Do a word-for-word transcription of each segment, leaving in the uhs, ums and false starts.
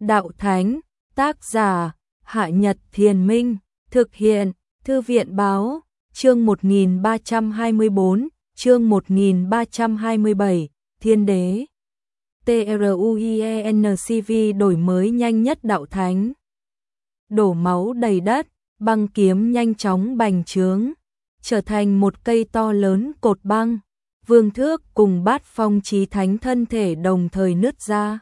đạo thánh, tác giả, Hạ Nhật Thiền Minh, thực hiện, Thư viện Báo, chương một nghìn ba trăm hai mươi bốn, chương một nghìn ba trăm hai mươi bảy, Thiên Đế. TRUIENCV đổi mới nhanh nhất đạo thánh. Đổ máu đầy đất, băng kiếm nhanh chóng bành trướng, trở thành một cây to lớn cột băng. Vương Thước cùng Bát Phong Chí Thánh thân thể đồng thời nứt ra.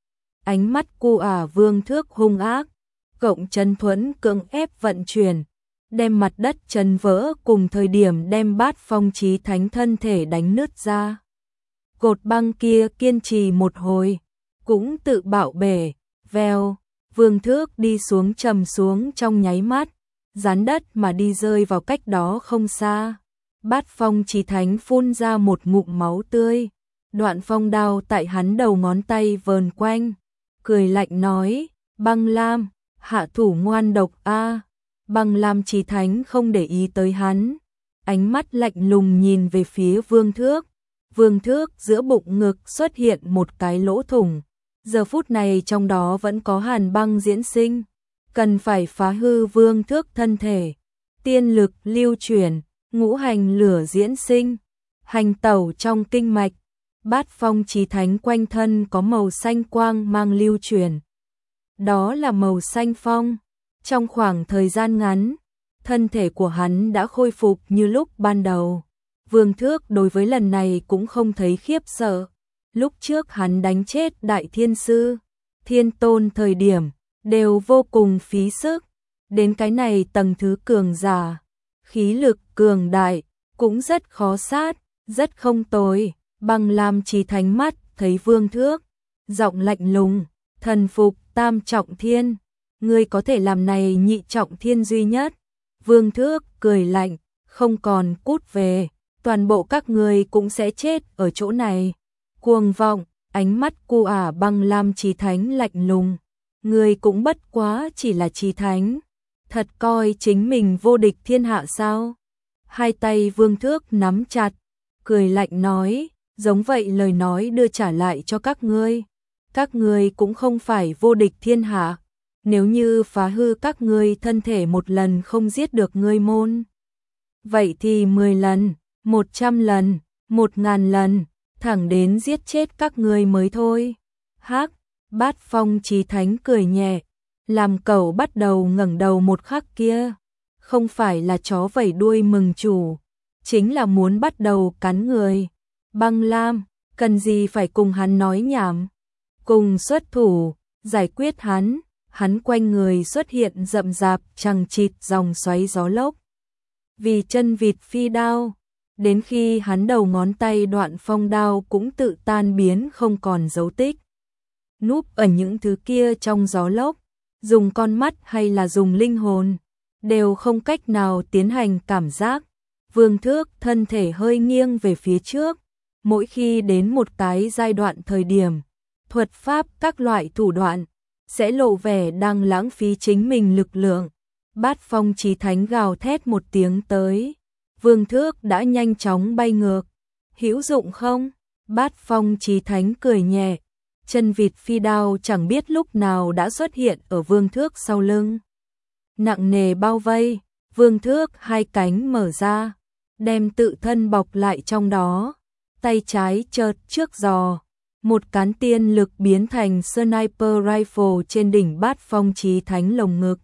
Ánh mắt cu ả Vương Thước hung ác, cộng chân thuẫn cưỡng ép vận chuyển, đem mặt đất chấn vỡ cùng thời điểm đem Bát Phong Chí Thánh thân thể đánh nứt ra. Cột băng kia kiên trì một hồi, cũng tự bạo bể, vèo, Vương Thước đi xuống trầm xuống trong nháy mắt, dán đất mà đi rơi vào cách đó không xa. Bát Phong Chí Thánh phun ra một ngụm máu tươi, đoạn phong đao tại hắn đầu ngón tay vờn quanh, cười lạnh nói, Băng Lam, hạ thủ ngoan độc a. Băng Lam Chí Thánh không để ý tới hắn, ánh mắt lạnh lùng nhìn về phía Vương Thước. Vương Thước giữa bụng ngực xuất hiện một cái lỗ thủng, giờ phút này trong đó vẫn có hàn băng diễn sinh, cần phải phá hư Vương Thước thân thể. Tiên lực lưu chuyển, ngũ hành lửa diễn sinh, hành tẩu trong kinh mạch. Bát Phong Chí Thánh quanh thân có màu xanh quang mang lưu chuyển, đó là màu xanh phong. Trong khoảng thời gian ngắn, thân thể của hắn đã khôi phục như lúc ban đầu. Vương Thước đối với lần này cũng không thấy khiếp sợ. Lúc trước hắn đánh chết Đại Thiên Sư, Thiên Tôn thời điểm, đều vô cùng phí sức. Đến cái này tầng thứ cường giả, khí lực cường đại, cũng rất khó sát, rất không tồi. Băng Lam Chí Thánh mắt thấy Vương Thước, giọng lạnh lùng, thần phục tam trọng thiên, ngươi có thể làm này nhị trọng thiên duy nhất. Vương Thước cười lạnh, không còn cút về, toàn bộ các ngươi cũng sẽ chết ở chỗ này. Cuồng vọng, ánh mắt cu ả Băng Lam Chí Thánh lạnh lùng, ngươi cũng bất quá chỉ là Chí Thánh, thật coi chính mình vô địch thiên hạ sao? Hai tay Vương Thước nắm chặt, cười lạnh nói, giống vậy lời nói đưa trả lại cho các ngươi. Các ngươi cũng không phải vô địch thiên hạ, nếu như phá hư các ngươi thân thể một lần không giết được ngươi môn, vậy thì mười lần, một trăm lần, một ngàn lần, thẳng đến giết chết các ngươi mới thôi. Hắc, Bát Phong Chí Thánh cười nhẹ, làm cẩu bắt đầu ngẩng đầu một khắc kia, không phải là chó vẩy đuôi mừng chủ, chính là muốn bắt đầu cắn người. Băng Lam, cần gì phải cùng hắn nói nhảm, cùng xuất thủ, giải quyết hắn. Hắn quanh người xuất hiện rậm rạp chằng chịt dòng xoáy gió lốc, vì chân vịt phi đao, đến khi hắn đầu ngón tay đoạn phong đao cũng tự tan biến không còn dấu tích. Núp ở những thứ kia trong gió lốc, dùng con mắt hay là dùng linh hồn, đều không cách nào tiến hành cảm giác. Vương Thước thân thể hơi nghiêng về phía trước, mỗi khi đến một cái giai đoạn thời điểm, thuật pháp các loại thủ đoạn sẽ lộ vẻ đang lãng phí chính mình lực lượng. Bát Phong Chí Thánh gào thét một tiếng tới, Vương Thước đã nhanh chóng bay ngược. Hữu dụng không? Bát Phong Chí Thánh cười nhẹ, chân vịt phi đao chẳng biết lúc nào đã xuất hiện ở Vương Thước sau lưng, nặng nề bao vây. Vương Thước hai cánh mở ra, đem tự thân bọc lại trong đó, tay trái chợt trước giò, một cán tiên lực biến thành sniper rifle trên đỉnh Bát Phong Chí Thánh lồng ngực.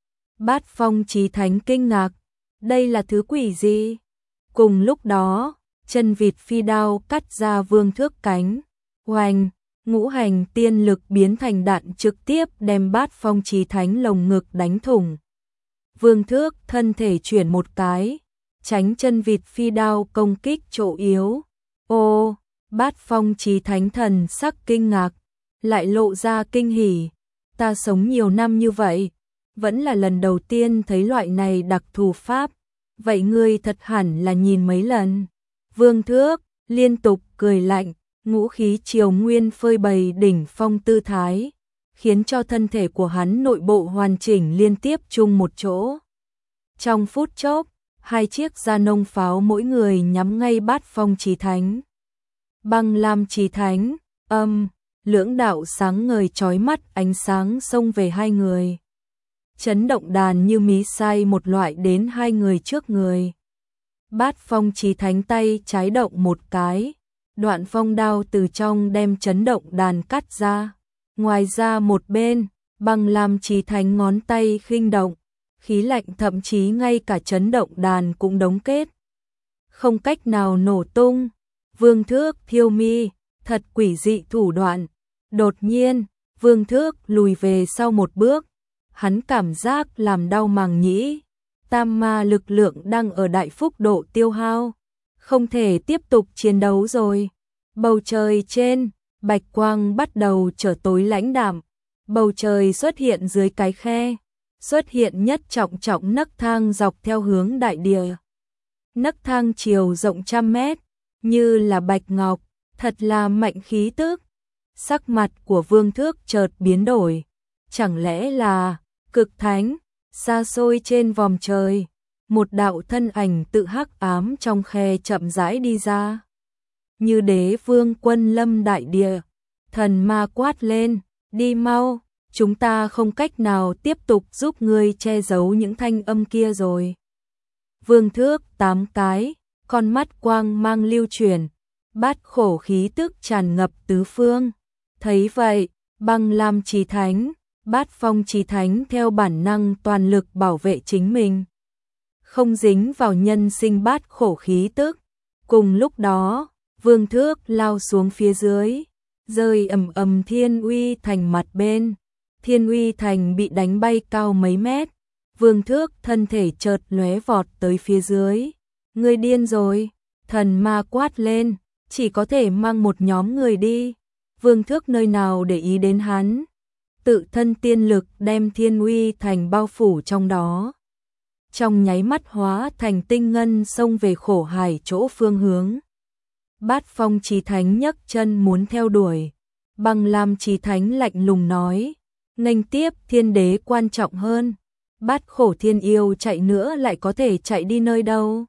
Bát Phong Chí Thánh kinh ngạc, đây là thứ quỷ gì? Cùng lúc đó, chân vịt phi đao cắt ra Vương Thước cánh, oanh, ngũ hành tiên lực biến thành đạn trực tiếp đem Bát Phong Chí Thánh lồng ngực đánh thủng. Vương Thước thân thể chuyển một cái, tránh chân vịt phi đao công kích chỗ yếu. Ô, Bát Phong Chí Thánh thần sắc kinh ngạc, lại lộ ra kinh hỉ. Ta sống nhiều năm như vậy, vẫn là lần đầu tiên thấy loại này đặc thù pháp, vậy ngươi thật hẳn là nhìn mấy lần. Vương Thước liên tục cười lạnh, ngũ khí triều nguyên phơi bày đỉnh phong tư thái, khiến cho thân thể của hắn nội bộ hoàn chỉnh liên tiếp chung một chỗ. Trong phút chốc, hai chiếc gia nông pháo mỗi người nhắm ngay Bát Phong Chí Thánh. Băng Lam Chí Thánh, âm, lưỡng đạo sáng ngời chói mắt ánh sáng xông về hai người. Chấn động đàn như mí sai một loại đến hai người trước người. Bát Phong Chí Thánh tay trái động một cái, đoạn phong đao từ trong đem chấn động đàn cắt ra. Ngoài ra một bên, Băng Lam Chí Thánh ngón tay khinh động, khí lạnh thậm chí ngay cả chấn động đàn cũng đóng kết. Không cách nào nổ tung. Vương Thước thiêu mi, thật quỷ dị thủ đoạn. Đột nhiên, Vương Thước lùi về sau một bước, hắn cảm giác làm đau màng nhĩ. Tam ma lực lượng đang ở đại phúc độ tiêu hao, không thể tiếp tục chiến đấu rồi. Bầu trời trên, bạch quang bắt đầu trở tối lãnh đạm. Bầu trời xuất hiện dưới cái khe, xuất hiện nhất trọng trọng nấc thang dọc theo hướng đại địa. Nấc thang chiều rộng trăm mét, như là bạch ngọc, thật là mạnh khí tức. Sắc mặt của Vương Thước chợt biến đổi, chẳng lẽ là cực thánh? Xa xôi trên vòm trời, một đạo thân ảnh tự hắc ám trong khe chậm rãi đi ra. Như đế vương quân lâm đại địa, thần ma quát lên, đi mau, chúng ta không cách nào tiếp tục giúp ngươi che giấu những thanh âm kia rồi. Vương Thước tám cái, con mắt quang mang lưu chuyển, bát khổ khí tức tràn ngập tứ phương. Thấy vậy, Băng Lam Chí Thánh, Bát Phong Chí Thánh theo bản năng toàn lực bảo vệ chính mình, không dính vào nhân sinh bát khổ khí tức. Cùng lúc đó, Vương Thước lao xuống phía dưới, rơi ầm ầm Thiên Uy Thành mặt bên. Thiên Uy Thành bị đánh bay cao mấy mét. Vương Thước thân thể chợt lóe vọt tới phía dưới. Ngươi điên rồi, thần ma quát lên, chỉ có thể mang một nhóm người đi. Vương Thước nơi nào để ý đến hắn, tự thân tiên lực đem Thiên Uy Thành bao phủ trong đó. Trong nháy mắt hóa thành tinh ngân xông về khổ hải chỗ phương hướng. Bát Phong Chí Thánh nhấc chân muốn theo đuổi. Băng Lam Chí Thánh lạnh lùng nói, nghênh tiếp thiên đế quan trọng hơn. Bát khổ thiên yêu chạy nữa lại có thể chạy đi nơi đâu.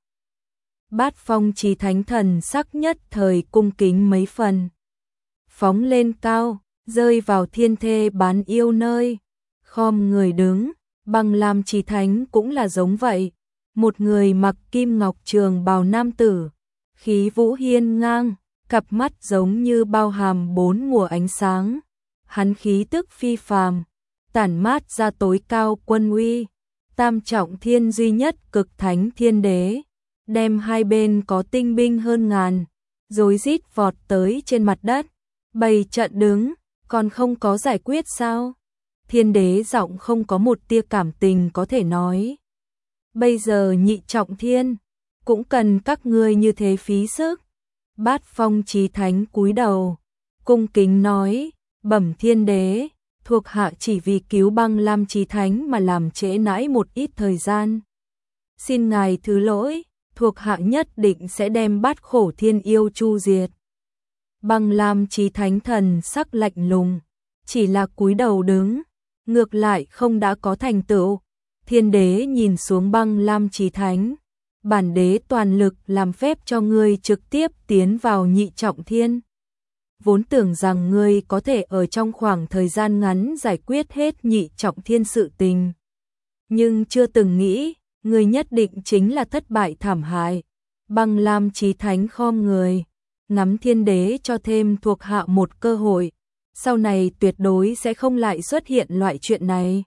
Bát Phong Chí Thánh thần sắc nhất thời cung kính mấy phần. Phóng lên cao, rơi vào thiên thê bán yêu nơi. Khom người đứng, Băng Lam Chí Thánh cũng là giống vậy. Một người mặc kim ngọc trường bào nam tử, khí vũ hiên ngang, cặp mắt giống như bao hàm bốn mùa ánh sáng. Hắn khí tức phi phàm, tản mát ra tối cao quân uy. Tam trọng thiên duy nhất cực thánh thiên đế, đem hai bên có tinh binh hơn ngàn, rối rít vọt tới trên mặt đất. Bày trận đứng, còn không có giải quyết sao? Thiên đế giọng không có một tia cảm tình có thể nói. Bây giờ nhị trọng thiên, cũng cần các ngươi như thế phí sức. Bát Phong Chí Thánh cúi đầu, cung kính nói, bẩm thiên đế, thuộc hạ chỉ vì cứu Băng Lam Chí Thánh mà làm trễ nãi một ít thời gian. Xin ngài thứ lỗi, thuộc hạ nhất định sẽ đem bát khổ thiên yêu chu diệt. Băng Lam Chí Thánh thần sắc lạnh lùng, chỉ là cúi đầu đứng, ngược lại không đã có thành tựu. Thiên đế nhìn xuống Băng Lam Chí Thánh, bản đế toàn lực làm phép cho ngươi trực tiếp tiến vào nhị trọng thiên. Vốn tưởng rằng ngươi có thể ở trong khoảng thời gian ngắn giải quyết hết nhị trọng thiên sự tình, nhưng chưa từng nghĩ, ngươi nhất định chính là thất bại thảm hại. Băng Lam Chí Thánh khom người, ngắm thiên đế cho thêm thuộc hạ một cơ hội, sau này tuyệt đối sẽ không lại xuất hiện loại chuyện này.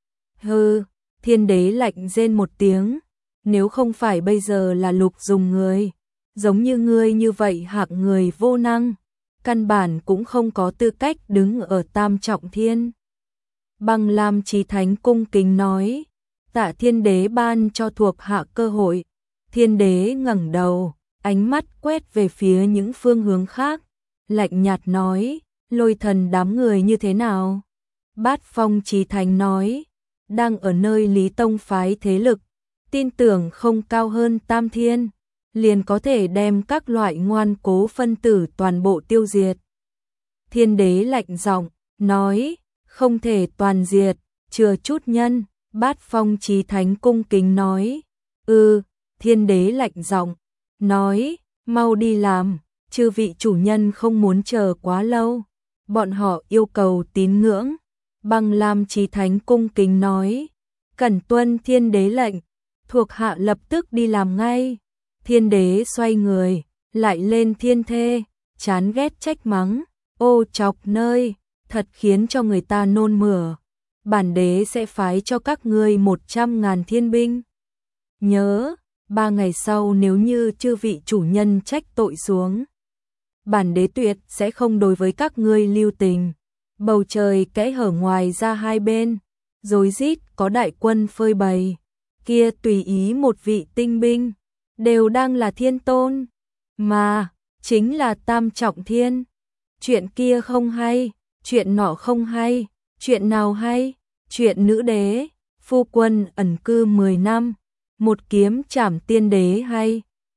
Hừ, thiên đế lạnh rên một tiếng, nếu không phải bây giờ là lục dùng người, giống như ngươi như vậy hạng người vô năng, căn bản cũng không có tư cách đứng ở tam trọng thiên. Băng Lam Chí Thánh cung kính nói, tạ thiên đế ban cho thuộc hạ cơ hội. Thiên đế ngẩng đầu, ánh mắt quét về phía những phương hướng khác, lạnh nhạt nói, Lôi Thần đám người như thế nào? Bát Phong Chí Thánh nói, đang ở nơi Lý Tông phái thế lực, tin tưởng không cao hơn tam thiên, liền có thể đem các loại ngoan cố phân tử toàn bộ tiêu diệt. Thiên đế lạnh giọng, nói, không thể toàn diệt, chừa chút nhân. Bát Phong Chí Thánh cung kính nói, ừ. Thiên đế lạnh giọng, nói, mau đi làm, chư vị chủ nhân không muốn chờ quá lâu. bọn họ yêu cầu tín ngưỡng. Băng Lam Chí Thánh cung kính nói, cẩn tuân thiên đế lệnh, thuộc hạ lập tức đi làm ngay. Thiên đế xoay người, lại lên thiên thê, chán ghét trách mắng, ô chọc nơi, thật khiến cho người ta nôn mửa. Bản đế sẽ phái cho các ngươi một trăm ngàn thiên binh. Nhớ, ba ngày sau nếu như chư vị chủ nhân trách tội xuống, bản đế tuyệt sẽ không đối với các ngươi lưu tình. Bầu trời kẽ hở ngoài ra hai bên, rối rít có đại quân phơi bày, kia tùy ý một vị tinh binh, đều đang là thiên tôn, mà chính là tam trọng thiên. Chuyện kia không hay, chuyện nọ không hay, chuyện nào hay? Chuyện nữ đế, phu quân ẩn cư mười năm, một kiếm trảm tiên đế hay?